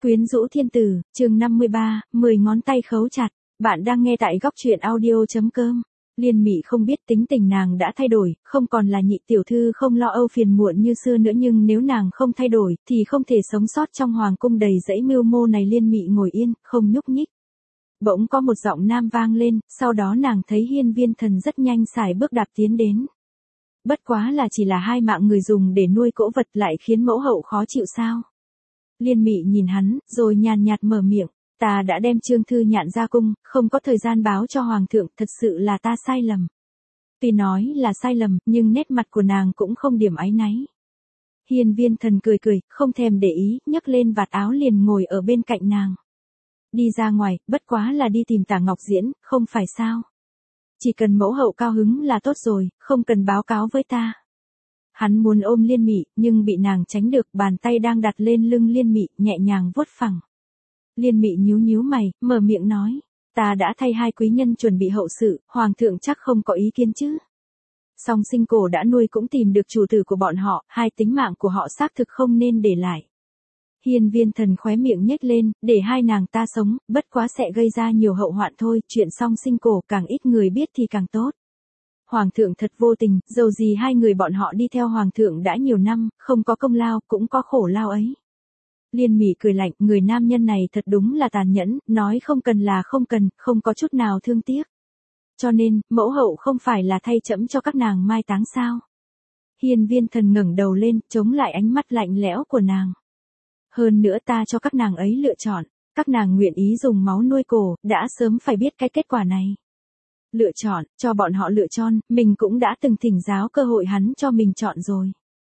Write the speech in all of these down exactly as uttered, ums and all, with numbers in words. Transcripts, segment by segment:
Quyến rũ thiên tử, chương năm mươi ba, mười ngón tay khấu chặt. Bạn đang nghe tại góc truyện audio.com. Liên Mị không biết tính tình nàng đã thay đổi, không còn là nhị tiểu thư không lo âu phiền muộn như xưa nữa, nhưng nếu nàng không thay đổi, thì không thể sống sót trong hoàng cung đầy dãy mưu mô này. Liên Mị ngồi yên, không nhúc nhích. Bỗng có một giọng nam vang lên, sau đó nàng thấy Hiên Viên Thần rất nhanh sải bước đạp tiến đến. Bất quá là chỉ là hai mạng người dùng để nuôi cỗ vật lại khiến mẫu hậu khó chịu sao? Liên Mị nhìn hắn, rồi nhàn nhạt mở miệng, ta đã đem Trương Thư Nhạn ra cung, không có thời gian báo cho hoàng thượng, thật sự là ta sai lầm. Tuy nói là sai lầm, nhưng nét mặt của nàng cũng không điểm áy náy. Hiên Viên Thần cười cười, không thèm để ý, nhấc lên vạt áo liền ngồi ở bên cạnh nàng. Đi ra ngoài, bất quá là đi tìm Tả Ngọc Diễn, không phải sao? Chỉ cần mẫu hậu cao hứng là tốt rồi, không cần báo cáo với ta. Hắn muốn ôm Liên Mị, nhưng bị nàng tránh được, bàn tay đang đặt lên lưng Liên Mị, nhẹ nhàng vuốt phẳng. Liên Mị nhíu nhíu mày, mở miệng nói, ta đã thay hai quý nhân chuẩn bị hậu sự, hoàng thượng chắc không có ý kiến chứ. Song Sinh Cổ đã nuôi cũng tìm được chủ tử của bọn họ, hai tính mạng của họ xác thực không nên để lại. Hiên Viên Thần khóe miệng nhếch lên, để hai nàng ta sống, bất quá sẽ gây ra nhiều hậu hoạn thôi, chuyện Song Sinh Cổ càng ít người biết thì càng tốt. Hoàng thượng thật vô tình, dầu gì hai người bọn họ đi theo hoàng thượng đã nhiều năm, không có công lao, cũng có khổ lao ấy. Liên Mị cười lạnh, người nam nhân này thật đúng là tàn nhẫn, nói không cần là không cần, không có chút nào thương tiếc. Cho nên, mẫu hậu không phải là thay trẫm cho các nàng mai táng sao? Hiên Viên Thần ngẩng đầu lên, chống lại ánh mắt lạnh lẽo của nàng. Hơn nữa ta cho các nàng ấy lựa chọn, các nàng nguyện ý dùng máu nuôi cổ, đã sớm phải biết cái kết quả này. Lựa chọn, cho bọn họ lựa chọn, mình cũng đã từng thỉnh giáo cơ hội hắn cho mình chọn rồi.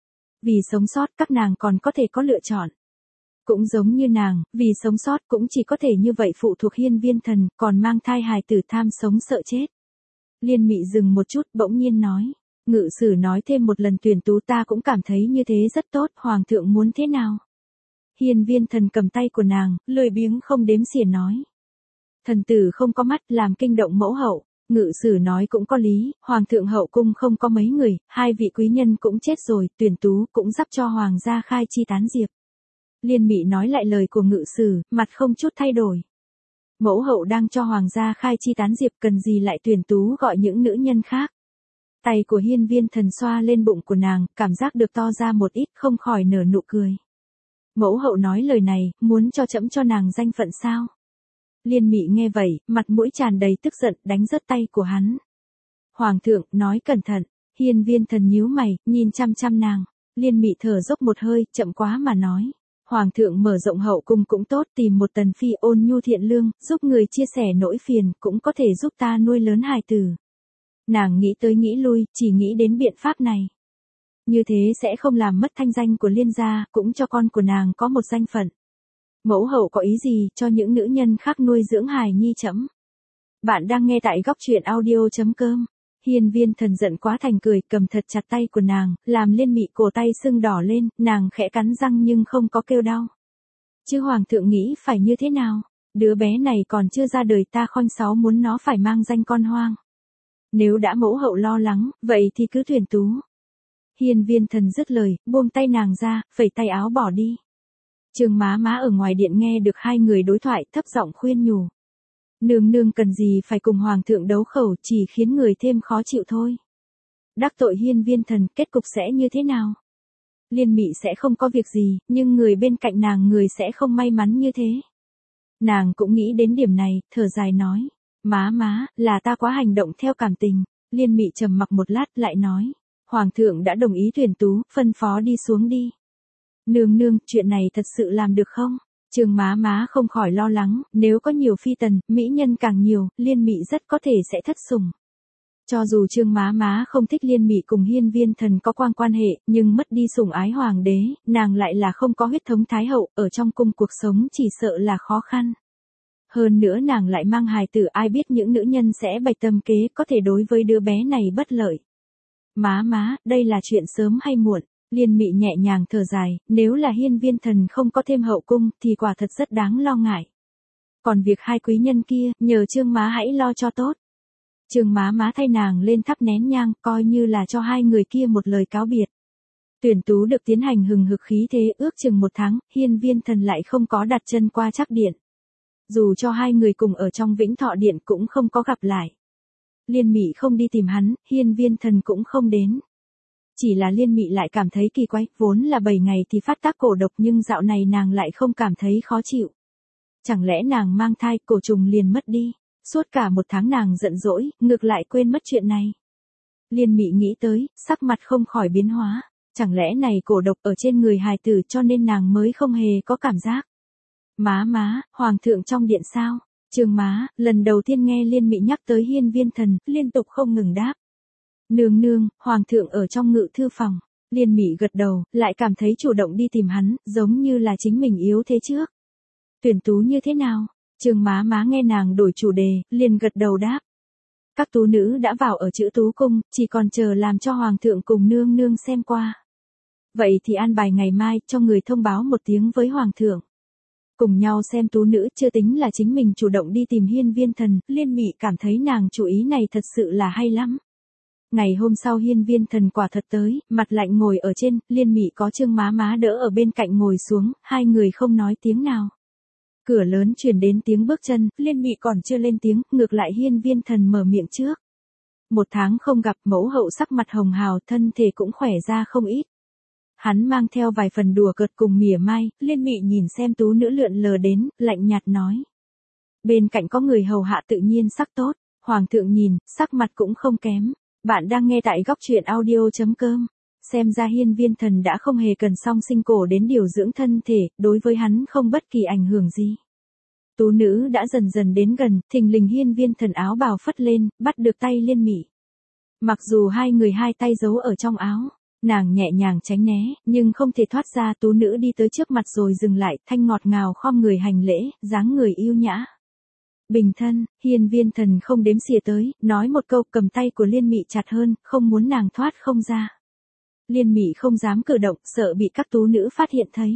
Vì sống sót, các nàng còn có thể có lựa chọn. Cũng giống như nàng, vì sống sót cũng chỉ có thể như vậy phụ thuộc Hiên Viên Thần, còn mang thai hài tử tham sống sợ chết. Liên Mị dừng một chút, bỗng nhiên nói, ngự sử nói thêm một lần tuyển tú, ta cũng cảm thấy như thế rất tốt, hoàng thượng muốn thế nào? Hiên Viên Thần cầm tay của nàng, lười biếng không đếm xỉa nói. Thần tử không có mắt, làm kinh động mẫu hậu. Ngự sử nói cũng có lý, hoàng thượng hậu cung không có mấy người, hai vị quý nhân cũng chết rồi, tuyển tú cũng sắp cho hoàng gia khai chi tán diệp. Liên Mị nói lại lời của ngự sử, mặt không chút thay đổi. Mẫu hậu đang cho hoàng gia khai chi tán diệp, cần gì lại tuyển tú gọi những nữ nhân khác. Tay của Hiên Viên Thần xoa lên bụng của nàng, cảm giác được to ra một ít, không khỏi nở nụ cười. Mẫu hậu nói lời này, muốn cho trẫm cho nàng danh phận sao? Liên Mị nghe vậy, mặt mũi tràn đầy tức giận, đánh rớt tay của hắn. Hoàng thượng, nói cẩn thận. Hiên Viên Thần nhíu mày, nhìn chăm chăm nàng. Liên Mị thở dốc một hơi, chậm quá mà nói. Hoàng thượng mở rộng hậu cung cũng tốt, tìm một tần phi ôn nhu thiện lương, giúp người chia sẻ nỗi phiền, cũng có thể giúp ta nuôi lớn hài tử. Nàng nghĩ tới nghĩ lui, chỉ nghĩ đến biện pháp này. Như thế sẽ không làm mất thanh danh của Liên gia, cũng cho con của nàng có một danh phận. Mẫu hậu có ý gì cho những nữ nhân khác nuôi dưỡng hài nhi chấm? Bạn đang nghe tại góc truyện audio.com. Hiên Viên Thần giận quá thành cười, cầm thật chặt tay của nàng, làm Liên Mị cổ tay sưng đỏ lên, nàng khẽ cắn răng nhưng không có kêu đau. Chứ hoàng thượng nghĩ phải như thế nào? Đứa bé này còn chưa ra đời, ta khoanh sáu muốn nó phải mang danh con hoang. Nếu đã mẫu hậu lo lắng, vậy thì cứ tuyển tú. Hiên Viên Thần dứt lời, buông tay nàng ra, phẩy tay áo bỏ đi. Trương má má ở ngoài điện nghe được hai người đối thoại, thấp giọng khuyên nhủ. Nương nương cần gì phải cùng hoàng thượng đấu khẩu, chỉ khiến người thêm khó chịu thôi. Đắc tội Hiên Viên Thần, kết cục sẽ như thế nào? Liên Mị sẽ không có việc gì, nhưng người bên cạnh nàng người sẽ không may mắn như thế. Nàng cũng nghĩ đến điểm này, thở dài nói. Má má, là ta quá hành động theo cảm tình. Liên Mị trầm mặc một lát lại nói. Hoàng thượng đã đồng ý tuyển tú, phân phó đi xuống đi. Nương nương, chuyện này thật sự làm được không? Trương má má không khỏi lo lắng, nếu có nhiều phi tần, mỹ nhân càng nhiều, Liên Mị rất có thể sẽ thất sủng. Cho dù Trương má má không thích Liên Mị cùng Hiên Viên Thần có quan quan hệ, nhưng mất đi sủng ái hoàng đế, nàng lại là không có huyết thống thái hậu, ở trong cung cuộc sống chỉ sợ là khó khăn. Hơn nữa nàng lại mang hài tử, ai biết những nữ nhân sẽ bày tâm kế, có thể đối với đứa bé này bất lợi. Má má, đây là chuyện sớm hay muộn? Liên Mị nhẹ nhàng thở dài, nếu là Hiên Viên Thần không có thêm hậu cung, thì quả thật rất đáng lo ngại. Còn việc hai quý nhân kia, nhờ Trương má hãy lo cho tốt. Trương má má thay nàng lên thắp nén nhang, coi như là cho hai người kia một lời cáo biệt. Tuyển tú được tiến hành hừng hực khí thế, ước chừng một tháng, Hiên Viên Thần lại không có đặt chân qua Trắc Điện. Dù cho hai người cùng ở trong Vĩnh Thọ Điện cũng không có gặp lại. Liên Mị không đi tìm hắn, Hiên Viên Thần cũng không đến. Chỉ là Liên Mị lại cảm thấy kỳ quái, vốn là bảy ngày thì phát tác cổ độc nhưng dạo này nàng lại không cảm thấy khó chịu. Chẳng lẽ nàng mang thai, cổ trùng liền mất đi. Suốt cả một tháng nàng giận dỗi, ngược lại quên mất chuyện này. Liên Mị nghĩ tới, sắc mặt không khỏi biến hóa. Chẳng lẽ này cổ độc ở trên người hài tử cho nên nàng mới không hề có cảm giác. Má má, hoàng thượng trong điện sao? Trường má, lần đầu tiên nghe Liên Mị nhắc tới Hiên Viên Thần, liên tục không ngừng đáp. Nương nương, hoàng thượng ở trong ngự thư phòng. Liên Mị gật đầu, lại cảm thấy chủ động đi tìm hắn, giống như là chính mình yếu thế trước. Tuyển tú như thế nào? Trường má má nghe nàng đổi chủ đề, liền gật đầu đáp. Các tú nữ đã vào ở chữ tú cung, chỉ còn chờ làm cho hoàng thượng cùng nương nương xem qua. Vậy thì an bài ngày mai cho người thông báo một tiếng với hoàng thượng. Cùng nhau xem tú nữ, chưa tính là chính mình chủ động đi tìm Hiên Viên Thần, Liên Mị cảm thấy nàng chủ ý này thật sự là hay lắm. Ngày hôm sau Hiên Viên Thần quả thật tới, mặt lạnh ngồi ở trên, Liên Mị có Trương má má đỡ ở bên cạnh ngồi xuống, hai người không nói tiếng nào. Cửa lớn truyền đến tiếng bước chân, Liên Mị còn chưa lên tiếng, ngược lại Hiên Viên Thần mở miệng trước. Một tháng không gặp, mẫu hậu sắc mặt hồng hào, thân thể cũng khỏe ra không ít. Hắn mang theo vài phần đùa cợt cùng mỉa mai, Liên Mị nhìn xem tú nữ lượn lờ đến, lạnh nhạt nói. Bên cạnh có người hầu hạ tự nhiên sắc tốt, hoàng thượng nhìn, sắc mặt cũng không kém. Bạn đang nghe tại góc truyện audio chấm com. Xem ra Hiên Viên Thần đã không hề cần song sinh cổ đến điều dưỡng thân thể, đối với hắn không bất kỳ ảnh hưởng gì. Tú nữ đã dần dần đến gần, thình lình Hiên Viên Thần áo bào phất lên, bắt được tay Liên Mị. Mặc dù hai người hai tay giấu ở trong áo, nàng nhẹ nhàng tránh né, nhưng không thể thoát ra. Tú nữ đi tới trước mặt rồi dừng lại, thanh ngọt ngào khom người hành lễ, dáng người yêu nhã. Bình thân, Hiên Viên Thần không đếm xỉa tới, nói một câu, cầm tay của Liên Mị chặt hơn, không muốn nàng thoát không ra. Liên Mị không dám cử động, sợ bị các tú nữ phát hiện thấy.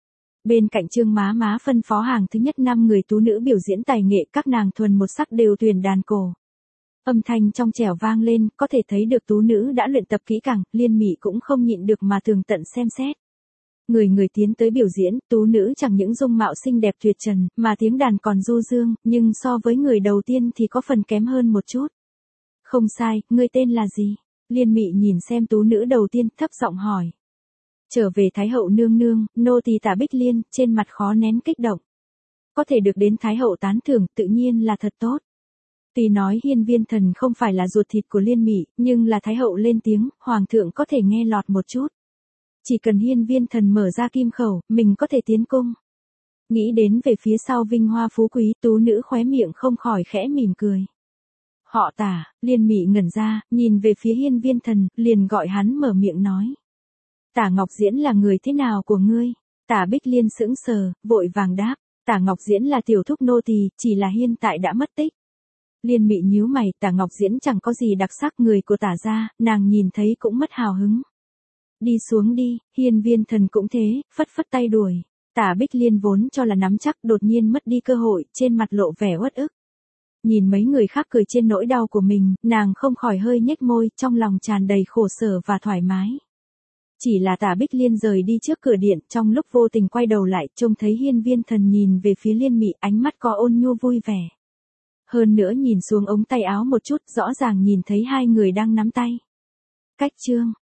Bên cạnh Trương má má phân phó hàng thứ nhất năm người tú nữ biểu diễn tài nghệ, các nàng thuần một sắc đều thuyền đàn cổ. Âm thanh trong trẻo vang lên, có thể thấy được tú nữ đã luyện tập kỹ càng, Liên Mị cũng không nhịn được mà tường tận xem xét. Người người tiến tới biểu diễn, tú nữ chẳng những dung mạo xinh đẹp tuyệt trần, mà tiếng đàn còn du dương, nhưng so với người đầu tiên thì có phần kém hơn một chút. Không sai, ngươi tên là gì? Liên Mị nhìn xem tú nữ đầu tiên, thấp giọng hỏi. Trở về Thái hậu nương nương, nô tỳ Tả Bích Liên, trên mặt khó nén kích động. Có thể được đến Thái hậu tán thưởng, tự nhiên là thật tốt. Tuy nói Hiên Viên Thần không phải là ruột thịt của Liên Mị, nhưng là Thái hậu lên tiếng, hoàng thượng có thể nghe lọt một chút. Chỉ cần Hiên Viên Thần mở ra kim khẩu, mình có thể tiến cung. Nghĩ đến về phía sau vinh hoa phú quý, tú nữ khóe miệng không khỏi khẽ mỉm cười. Họ Tả, Liên Mị ngẩn ra, nhìn về phía Hiên Viên Thần, liền gọi hắn mở miệng nói. Tả Ngọc Diễn là người thế nào của ngươi? Tả Bích Liên sững sờ, vội vàng đáp. Tả Ngọc Diễn là tiểu thúc nô tỳ, chỉ là hiện tại đã mất tích. Liên Mị nhíu mày, Tả Ngọc Diễn chẳng có gì đặc sắc, người của Tả gia, nàng nhìn thấy cũng mất hào hứng. Đi xuống đi, Hiên Viên Thần cũng thế, phất phất tay đuổi. Tả Bích Liên vốn cho là nắm chắc, đột nhiên mất đi cơ hội, trên mặt lộ vẻ uất ức. Nhìn mấy người khác cười trên nỗi đau của mình, nàng không khỏi hơi nhếch môi, trong lòng tràn đầy khổ sở và thoải mái. Chỉ là Tả Bích Liên rời đi trước cửa điện, trong lúc vô tình quay đầu lại, trông thấy Hiên Viên Thần nhìn về phía Liên Mị, ánh mắt có ôn nhu vui vẻ. Hơn nữa nhìn xuống ống tay áo một chút, rõ ràng nhìn thấy hai người đang nắm tay. Cách chương